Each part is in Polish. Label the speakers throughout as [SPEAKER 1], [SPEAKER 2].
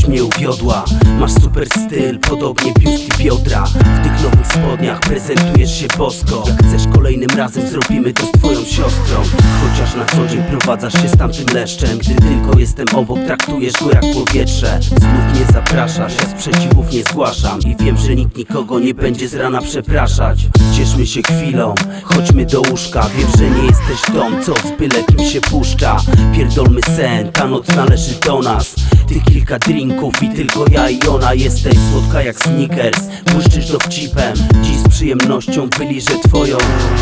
[SPEAKER 1] mnie uwiodła. Masz super styl, podobnie biust i biodra. W tych nowych spodniach prezentujesz się bosko. Jak chcesz kolejnym razem zrobimy to z twoją siostrą. Chociaż na co dzień prowadzasz się z tamtym leszczem. Gdy tylko jestem obok, traktujesz go jak powietrze. Znów mnie zapraszasz, ja sprzeciwów nie zgłaszam. I wiem, że nikt nikogo nie będzie z rana przepraszać. Cieszmy się chwilą, chodźmy do łóżka. Wiem, że nie jesteś tą, co z byle kim się puszcza. Pierdolmy sen, ta noc należy do nas. Tych kilka drinków i tylko ja i ona. Jesteś słodka jak Snickers, błyszczysz dowcipem. Dziś z przyjemnością wyliżę twoją.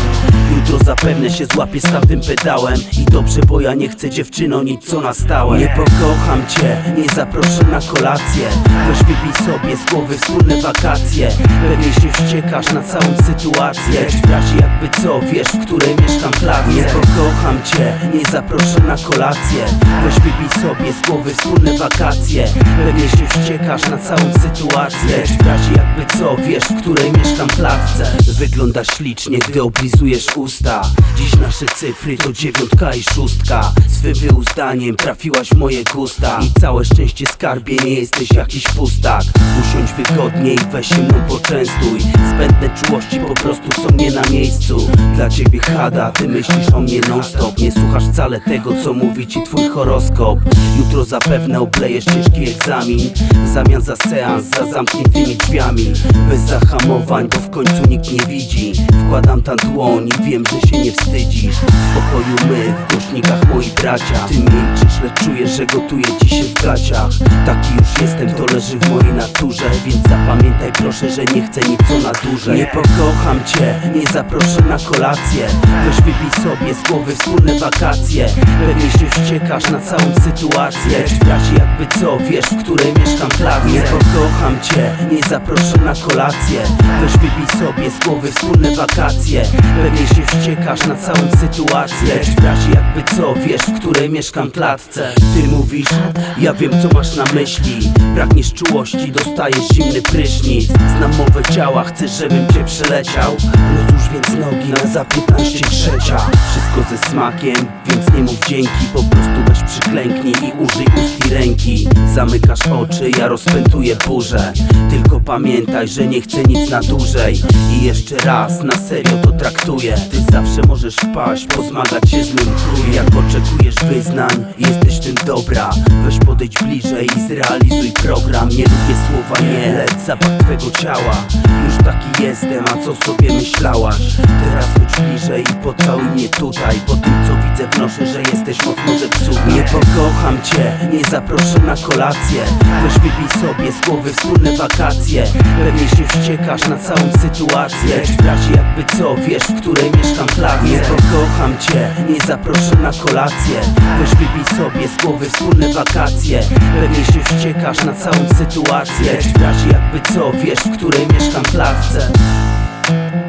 [SPEAKER 1] Jutro zapewne się złapię z tamtym pedałem. I dobrze, bo ja nie chcę, dziewczyno, nic co na stałe. Nie pokocham cię, nie zaproszę na kolację. Weź wybij sobie z głowy wspólne wakacje. Pewnie się wściekasz na całą sytuację. W razie jakby co, wiesz, w której mieszkam klatce. Nie pokocham cię, nie zaproszę na kolację. Weź wybij sobie z głowy wspólne wakacje. Pewnie się wściekasz na całą sytuację. W razie jakby co, wiesz, w której mieszkam klatce. Wygląda ślicznie, gdy oblizujesz usta. Dziś nasze cyfry to 9 i 6. Swym wyuzdaniem trafiłaś w moje gusta. I całe szczęście, skarbie, nie jesteś jakiś pustak. Usiądź wygodnie i weź się mną poczęstuj. Zbędne czułości po prostu są nie na miejscu. Dla ciebie chada, ty myślisz o mnie non stop. Nie słuchasz wcale tego, co mówi ci twój horoskop. Jutro zapewne oblejesz ciężki egzamin w zamian za seans za zamkniętymi drzwiami. Bez zahamowań, bo w końcu nikt nie widzi. Wkładam tam dłoń i wiem, że się nie wstydzisz. W pokoju my, w głośnikach moi bracia. Ty milczysz, lecz czujesz, że gotuje ci się w gaciach. Taki już jestem, to leży w mojej naturze. Więc zapamiętaj proszę, że nie chcę nic co na dłużej. Nie pokocham cię, nie zaproszę na kolację. Weź wybij sobie z głowy wspólne wakacje. Pewnie się wściekasz na całą sytuację. W razie jakby co, wiesz, w której mieszkam klatce. Nie pokocham cię, nie zaproszę na kolację. Weź wybij sobie z głowy wspólne wakacje. Pewnie się wściekasz na całą sytuację. W razie jakby co, wiesz, w której mieszkam klatce. Ty mówisz, ja wiem co masz na myśli. Pragniesz czułości, dostajesz zimny prysznic. Znam mowę ciała, chcesz żebym cię przeleciał. Rozłóż więc nogi na za 15 trzecia. Wszystko ze smakiem, więc nie mów dzięki. Po prostu weź przyklęknij i użyj ust i ręki. Zamykasz oczy, ja rozpętuję burzę. Tylko pamiętaj, że nie chcę nic na dłużej. I jeszcze raz, na serio to traktuję. Ty zawsze możesz wpaść, pozmagać się z mym chujem. Jak oczekujesz wyznań, jesteś tym dobra. Weź podejdź bliżej i zrealizuj program. Nie lubię słowa nie, lecz zapach twego ciała. Już taki jestem, a co sobie myślałaś? Teraz chodź bliżej i pocałuj mnie tutaj. Po tym co widzę wnoszę, że jesteś mocno zepsuta. Nie pokocham cię, nie zaproszę na kolację. Weź wybij sobie z głowy wspólne wakacje. Pewnie się wściekasz na całą sytuację. W razie jakby co, wiesz, w której mieszkam klatce. Nie pokocham cię, nie zaproszę na kolację. Weź wybij sobie z głowy wspólne wakacje. Pewnie się wściekasz na całą sytuację. W razie jakby co, wiesz, w której mieszkam klatce.